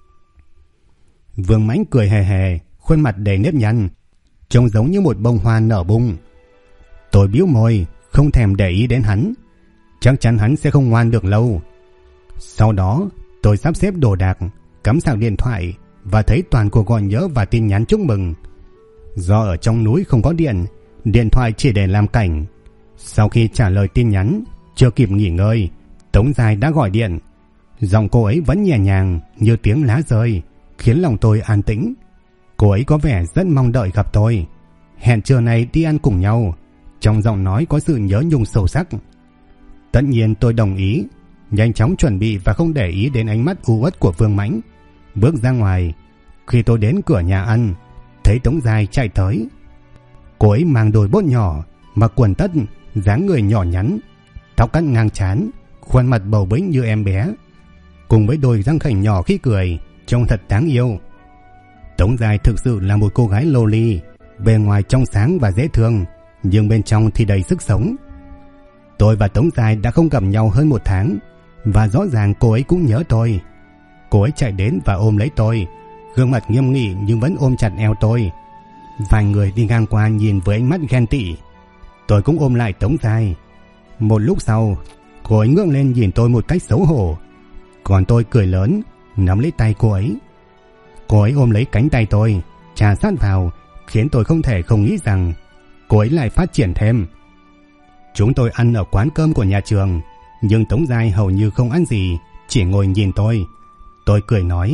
Vương Mãnh cười hề hề, khuôn mặt đầy nếp nhăn, trông giống như một bông hoa nở bung. Tôi bĩu môi, không thèm để ý đến hắn. Chắc chắn hắn sẽ không ngoan được lâu. Sau đó tôi sắp xếp đồ đạc, cắm sạc điện thoại và thấy toàn cuộc gọi nhớ và tin nhắn chúc mừng. Do ở trong núi không có điện, điện thoại chỉ để làm cảnh. Sau khi trả lời tin nhắn, chưa kịp nghỉ ngơi, Tống Giai đã gọi điện. Giọng cô ấy vẫn nhẹ nhàng như tiếng lá rơi, khiến lòng tôi an tĩnh. Cô ấy có vẻ rất mong đợi gặp tôi, hẹn trưa nay đi ăn cùng nhau. Trong giọng nói có sự nhớ nhung sâu sắc. Tất nhiên tôi đồng ý, nhanh chóng chuẩn bị và không để ý đến ánh mắt u uất của Vương Mãnh. Bước ra ngoài, khi tôi đến cửa nhà ăn, thấy Tống Giai chạy tới. Cô ấy mang đôi bốt nhỏ, mặc quần tất, dáng người nhỏ nhắn, tóc cắt ngang trán, khuôn mặt bầu bĩnh như em bé, cùng với đôi răng khểnh nhỏ khi cười, trông thật đáng yêu. Tống Giai thực sự là một cô gái loli, bề ngoài trong sáng và dễ thương, nhưng bên trong thì đầy sức sống. Tôi và Tống Giai đã không gặp nhau hơn 1 tháng, và rõ ràng cô ấy cũng nhớ tôi. Cô ấy chạy đến và ôm lấy tôi, gương mặt nghiêm nghị nhưng vẫn ôm chặt eo tôi. Vài người đi ngang qua nhìn với ánh mắt ghen tị. Tôi cũng ôm lại Tống Giai. Một lúc sau, cô ấy ngước lên nhìn tôi một cách xấu hổ, còn tôi cười lớn, nắm lấy tay cô ấy. Cô ấy ôm lấy cánh tay tôi, chà sát vào, khiến tôi không thể không nghĩ rằng cô ấy lại phát triển thêm. Chúng tôi ăn ở quán cơm của nhà trường, nhưng Tống Giai hầu như không ăn gì, chỉ ngồi nhìn tôi. Tôi cười nói: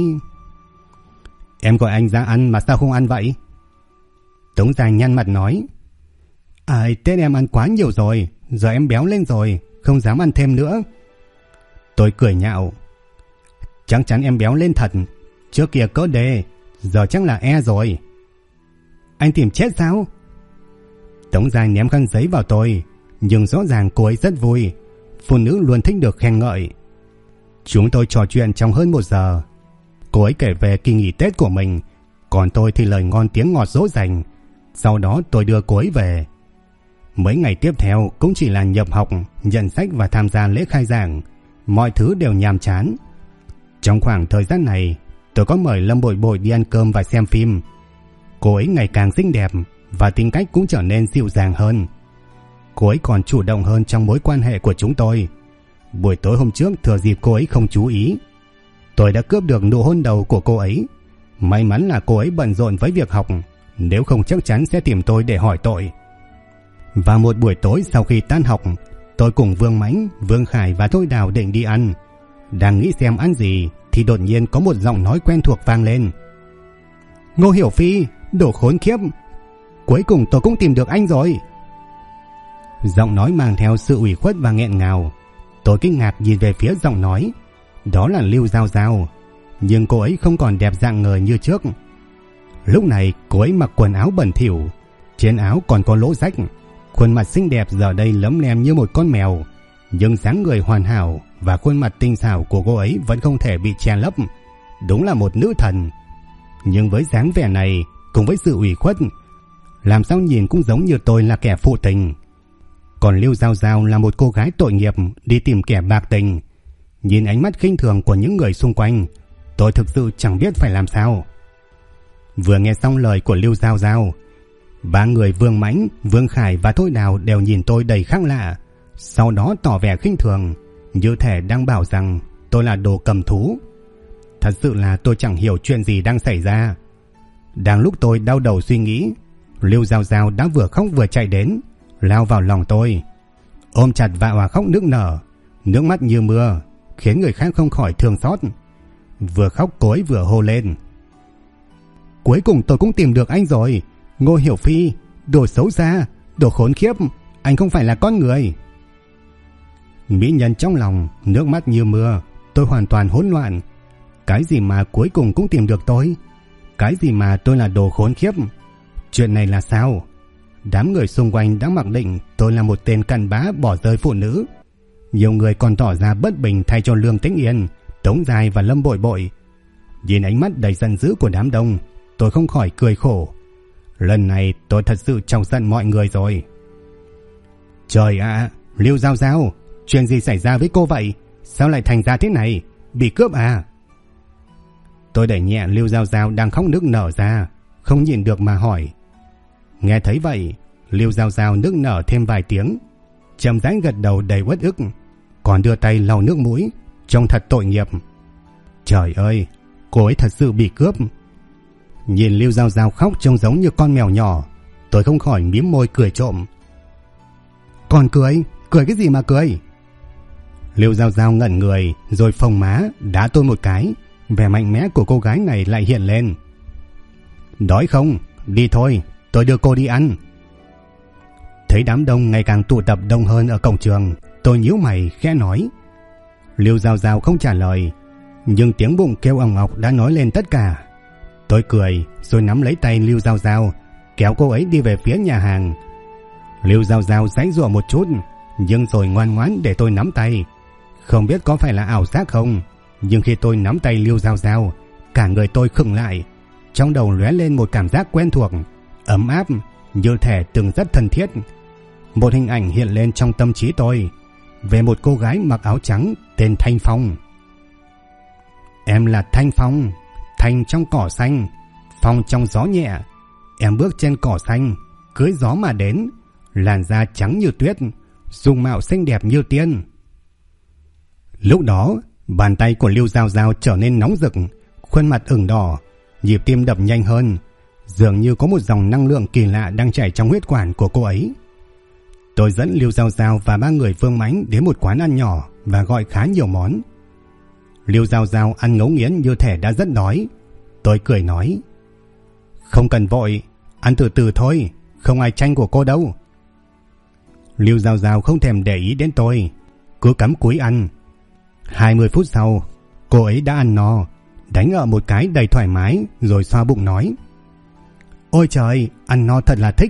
"Em gọi anh ra ăn mà sao không ăn vậy?" Tống Giai nhăn mặt nói: Tết em ăn quá nhiều rồi, giờ em béo lên rồi, không dám ăn thêm nữa." Tôi cười nhạo: "Chắc chắn em béo lên thật, trước kia cỡ D, giờ chắc là E rồi." "Anh tìm chết sao?" Tống Giai ném khăn giấy vào tôi, nhưng rõ ràng cô ấy rất vui. Phụ nữ luôn thích được khen ngợi. Chúng tôi trò chuyện trong hơn 1 giờ. Cô ấy kể về kỳ nghỉ Tết của mình, Còn tôi thì lời ngon tiếng ngọt dỗ dành. Sau đó tôi đưa cô ấy về. Mấy ngày tiếp theo cũng chỉ là nhập học, nhận sách và tham gia lễ khai giảng. Mọi thứ đều nhàm chán. Trong khoảng thời gian này, tôi có mời Lâm Bội Bội đi ăn cơm và xem phim. Cô ấy ngày càng xinh đẹp và tính cách cũng trở nên dịu dàng hơn. Cô ấy còn chủ động hơn trong mối quan hệ của chúng tôi. Buổi tối hôm trước thừa dịp cô ấy không chú ý, tôi đã cướp được nụ hôn đầu của cô ấy. May mắn là cô ấy bận rộn với việc học, nếu không chắc chắn sẽ tìm tôi để hỏi tội. Và một buổi tối sau khi tan học, tôi cùng Vương Mãnh, Vương Khải và Thôi Đào định đi ăn. Đang nghĩ xem ăn gì thì đột nhiên có một giọng nói quen thuộc vang lên. Ngô Hiểu Phi, đồ khốn kiếp, cuối cùng tôi cũng tìm được anh rồi. Giọng nói mang theo sự ủy khuất và nghẹn ngào. Tôi kinh ngạc nhìn về phía giọng nói. Đó là Lưu Giao Giao, nhưng cô ấy không còn đẹp rạng ngời như trước. Lúc này cô ấy mặc quần áo bẩn thỉu, trên áo còn có lỗ rách. Khuôn mặt xinh đẹp giờ đây lấm lem như một con mèo, nhưng dáng người hoàn hảo và khuôn mặt tinh xảo của cô ấy vẫn không thể bị che lấp. Đúng là một nữ thần. Nhưng với dáng vẻ này cùng với sự ủy khuất, làm sao nhìn cũng giống như tôi là kẻ phụ tình. Còn Lưu Giao Giao là một cô gái tội nghiệp đi tìm kẻ bạc tình. Nhìn ánh mắt khinh thường của những người xung quanh, tôi thực sự chẳng biết phải làm sao. Vừa nghe xong lời của Lưu Giao Giao, ba người Vương Mãnh, Vương Khải và Thôi Đào đều nhìn tôi đầy khác lạ, sau đó tỏ vẻ khinh thường, như thể đang bảo rằng tôi là đồ cầm thú. Thật sự là tôi chẳng hiểu chuyện gì đang xảy ra. Đang lúc tôi đau đầu suy nghĩ, Lưu Giao Giao đã vừa khóc vừa chạy đến, lao vào lòng tôi, ôm chặt và hòa khóc nức nở, nước mắt như mưa, khiến người khác không khỏi thương xót. Vừa khóc cô ấy vừa hô lên. Cuối cùng tôi cũng tìm được anh rồi, Ngô Hiểu Phi, đồ xấu xa, đồ khốn khiếp, anh không phải là con người. Mỹ nhân trong lòng, nước mắt như mưa, tôi hoàn toàn hỗn loạn. Cái gì mà cuối cùng cũng tìm được tôi? Cái gì mà tôi là đồ khốn khiếp? Chuyện này là sao? Đám người xung quanh đã mặc định tôi là một tên cặn bã bỏ rơi phụ nữ. Nhiều người còn tỏ ra bất bình thay cho Lương Tĩnh Yên, Tống Giai và Lâm Bội Bội. Nhìn ánh mắt đầy giận dữ của đám đông, tôi không khỏi cười khổ. Lần này tôi thật sự chọc giận mọi người rồi. Trời ạ, Lưu Giao Giao, chuyện gì xảy ra với cô vậy? Sao lại thành ra thế này? Bị cướp à? Tôi đẩy nhẹ Lưu Giao Giao đang khóc nức nở ra, không nhìn được mà hỏi. Nghe thấy vậy, Lưu Giao Giao nức nở thêm vài tiếng, chậm rãi gật đầu đầy uất ức, còn đưa tay lau nước mũi, trông thật tội nghiệp. Trời ơi, cô ấy thật sự bị cướp. Nhìn Lưu Giao Giao khóc trông giống như con mèo nhỏ, tôi không khỏi mím môi cười trộm. Còn cười cái gì mà cười? Lưu Giao Giao ngẩn người rồi phồng má đá tôi một cái, vẻ mạnh mẽ của cô gái này lại hiện lên. Đói không? Đi thôi, tôi đưa cô đi ăn. Thấy đám đông ngày càng tụ tập đông hơn ở cổng trường, tôi nhíu mày khẽ nói. Lưu Giao Giao không trả lời, nhưng tiếng bụng kêu ỏng ọc đã nói lên tất cả. Tôi cười rồi nắm lấy tay Lưu Giao Giao, kéo cô ấy đi về phía nhà hàng. Lưu Giao Giao giãy giụa một chút, nhưng rồi ngoan ngoãn để tôi nắm tay. Không biết có phải là ảo giác không, nhưng khi tôi nắm tay Lưu Giao Giao, cả người tôi khựng lại, trong đầu lóe lên một cảm giác quen thuộc, ấm áp, như thể từng rất thân thiết. Một hình ảnh hiện lên trong tâm trí tôi về một cô gái mặc áo trắng tên Thanh Phong. Em là Thanh Phong, thanh trong cỏ xanh, phong trong gió nhẹ. Em bước trên cỏ xanh, cưỡi gió mà đến, làn da trắng như tuyết, dung mạo xinh đẹp như tiên. Lúc đó, bàn tay của Lưu Giao Giao trở nên nóng rực, khuôn mặt ửng đỏ, nhịp tim đập nhanh hơn, dường như có một dòng năng lượng kỳ lạ đang chảy trong huyết quản của cô ấy. Tôi dẫn Lưu Giao Giao và ba người Vương Mãnh đến một quán ăn nhỏ và gọi khá nhiều món. Lưu Giao Giao ăn ngấu nghiến như thể đã rất đói. Tôi cười nói, không cần vội, ăn từ từ thôi, không ai tranh của cô đâu. Lưu Giao Giao không thèm để ý đến tôi, cứ cắm cúi ăn. 20 phút sau, cô ấy đã ăn no, đánh ở một cái đầy thoải mái rồi xoa bụng nói, ôi trời, ăn no thật là thích.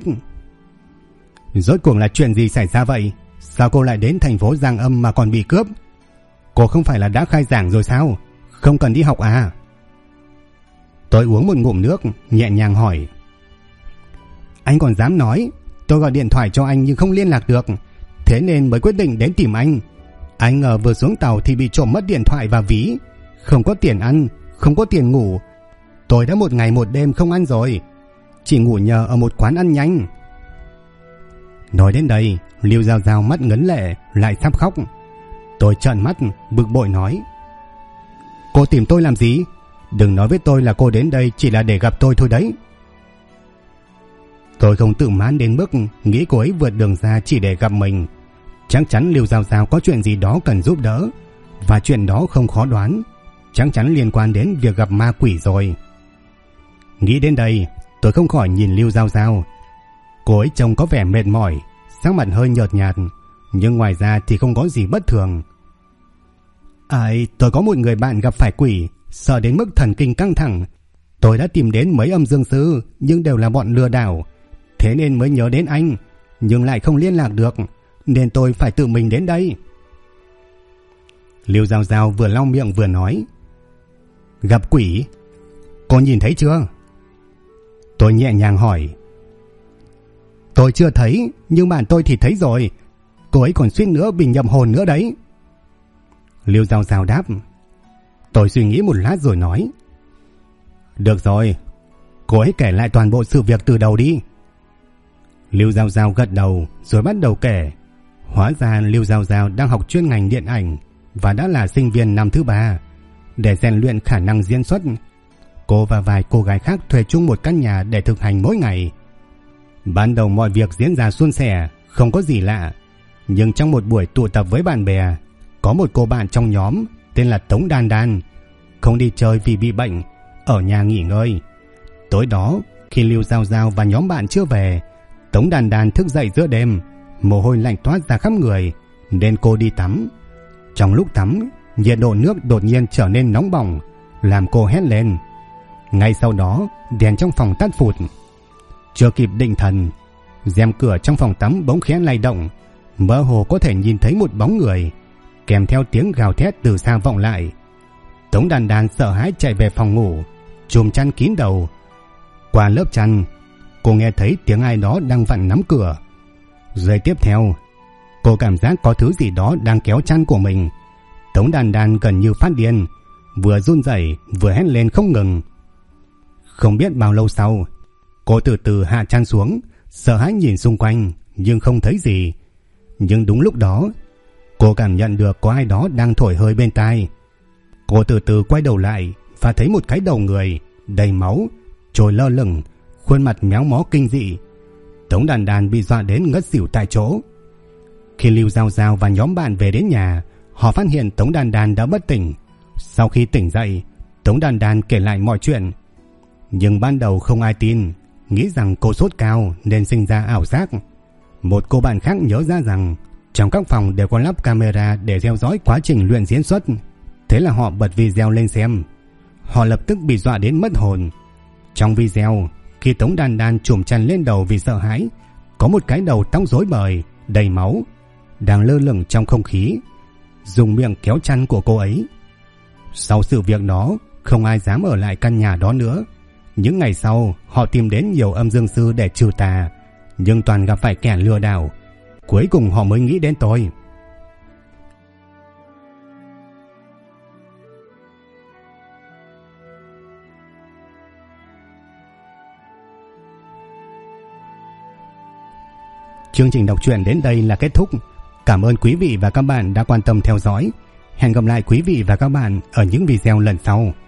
Rốt cuộc là chuyện gì xảy ra vậy? Sao cô lại đến thành phố Giang Âm mà còn bị cướp? Cô không phải là đã khai giảng rồi sao? Không cần đi học à? Tôi uống một ngụm nước, nhẹ nhàng hỏi: Anh còn dám nói? Tôi gọi điện thoại cho anh nhưng không liên lạc được, thế nên mới quyết định đến tìm anh. Anh ngờ vừa xuống tàu thì bị trộm mất điện thoại và ví. Không có tiền ăn, không có tiền ngủ. Tôi đã 1 ngày 1 đêm không ăn rồi, chỉ ngủ nhờ ở một quán ăn nhanh. Nói đến đây, Lưu Giao Giao mắt ngấn lệ, lại sắp khóc. Tôi trợn mắt, bực bội nói: Cô tìm tôi làm gì? Đừng nói với tôi là cô đến đây chỉ là để gặp tôi thôi đấy. Tôi không tự mãn đến mức nghĩ cô ấy vượt đường ra chỉ để gặp mình. Chắc chắn Lưu Giao Giao có chuyện gì đó cần giúp đỡ, và chuyện đó không khó đoán, chắc chắn liên quan đến việc gặp ma quỷ rồi. Nghĩ đến đây, tôi không khỏi nhìn Lưu Giao Giao. Cô ấy trông có vẻ mệt mỏi, sắc mặt hơi nhợt nhạt, nhưng ngoài ra thì không có gì bất thường. Tôi có một người bạn gặp phải quỷ, sợ đến mức thần kinh căng thẳng. Tôi đã tìm đến mấy âm dương sư, nhưng đều là bọn lừa đảo. Thế nên mới nhớ đến anh, nhưng lại không liên lạc được, nên tôi phải tự mình đến đây. Lưu Giao Giao vừa lau miệng vừa nói: Gặp quỷ? Cô nhìn thấy chưa? Tôi nhẹ nhàng hỏi: Tôi chưa thấy, nhưng bạn tôi thì thấy rồi. Cô ấy còn suýt nữa bị nhập hồn nữa đấy. Lưu Giao Giao đáp. Tôi suy nghĩ một lát rồi nói: Được rồi, cô ấy kể lại toàn bộ sự việc từ đầu đi. Lưu Giao Giao gật đầu rồi bắt đầu kể. Hóa ra Lưu Giao Giao đang học chuyên ngành điện ảnh và đã là sinh viên năm thứ 3. Để rèn luyện khả năng diễn xuất, cô và vài cô gái khác thuê chung một căn nhà để thực hành mỗi ngày. Ban đầu mọi việc diễn ra suôn sẻ, không có gì lạ. Nhưng trong một buổi tụ tập với bạn bè, có một cô bạn trong nhóm tên là Tống Đan Đan không đi chơi vì bị bệnh, ở nhà nghỉ ngơi. Tối đó, khi Lưu Giao Giao và nhóm bạn chưa về, Tống Đan Đan thức dậy giữa đêm, mồ hôi lạnh toát ra khắp người, nên cô đi tắm. Trong lúc tắm, nhiệt độ nước đột nhiên trở nên nóng bỏng, làm cô hét lên. Ngay sau đó, đèn trong phòng tắt phụt. Chưa kịp định thần, rèm cửa trong phòng tắm bỗng khẽ lay động, mơ hồ có thể nhìn thấy một bóng người, kèm theo tiếng gào thét từ xa vọng lại. Tống Đan Đan sợ hãi chạy về phòng ngủ, chùm chăn kín đầu. Qua lớp chăn, cô nghe thấy tiếng ai đó đang vặn nắm cửa. Giây tiếp theo, cô cảm giác có thứ gì đó đang kéo chăn của mình. Tống Đan Đan gần như phát điên, vừa run rẩy vừa hét lên không ngừng. Không biết bao lâu sau, cô từ từ hạ chăn xuống, sợ hãi nhìn xung quanh nhưng không thấy gì. Nhưng đúng lúc đó, cô cảm nhận được có ai đó đang thổi hơi bên tai. Cô từ từ quay đầu lại và thấy một cái đầu người đầy máu trôi lơ lửng, khuôn mặt méo mó kinh dị. Tống Đan Đan bị dọa đến ngất xỉu tại chỗ. Khi Lưu Giao Giao và nhóm bạn về đến nhà, họ phát hiện Tống Đan Đan đã bất tỉnh. Sau khi tỉnh dậy, Tống Đan Đan kể lại mọi chuyện. Nhưng ban đầu không ai tin, nghĩ rằng cô sốt cao nên sinh ra ảo giác. Một cô bạn khác nhớ ra rằng trong các phòng đều có lắp camera để theo dõi quá trình luyện diễn xuất. Thế là họ bật video lên xem. Họ lập tức bị dọa đến mất hồn. Trong video, khi Tống Đan Đan trùm chăn lên đầu vì sợ hãi, có một cái đầu tóc rối bời, đầy máu, đang lơ lửng trong không khí, dùng miệng kéo chăn của cô ấy. Sau sự việc đó, không ai dám ở lại căn nhà đó nữa. Những ngày sau, họ tìm đến nhiều âm dương sư để trừ tà, nhưng toàn gặp phải kẻ lừa đảo. Cuối cùng họ mới nghĩ đến tôi. Chương trình đọc truyện đến đây là kết thúc. Cảm ơn quý vị và các bạn đã quan tâm theo dõi. Hẹn gặp lại quý vị và các bạn ở những video lần sau.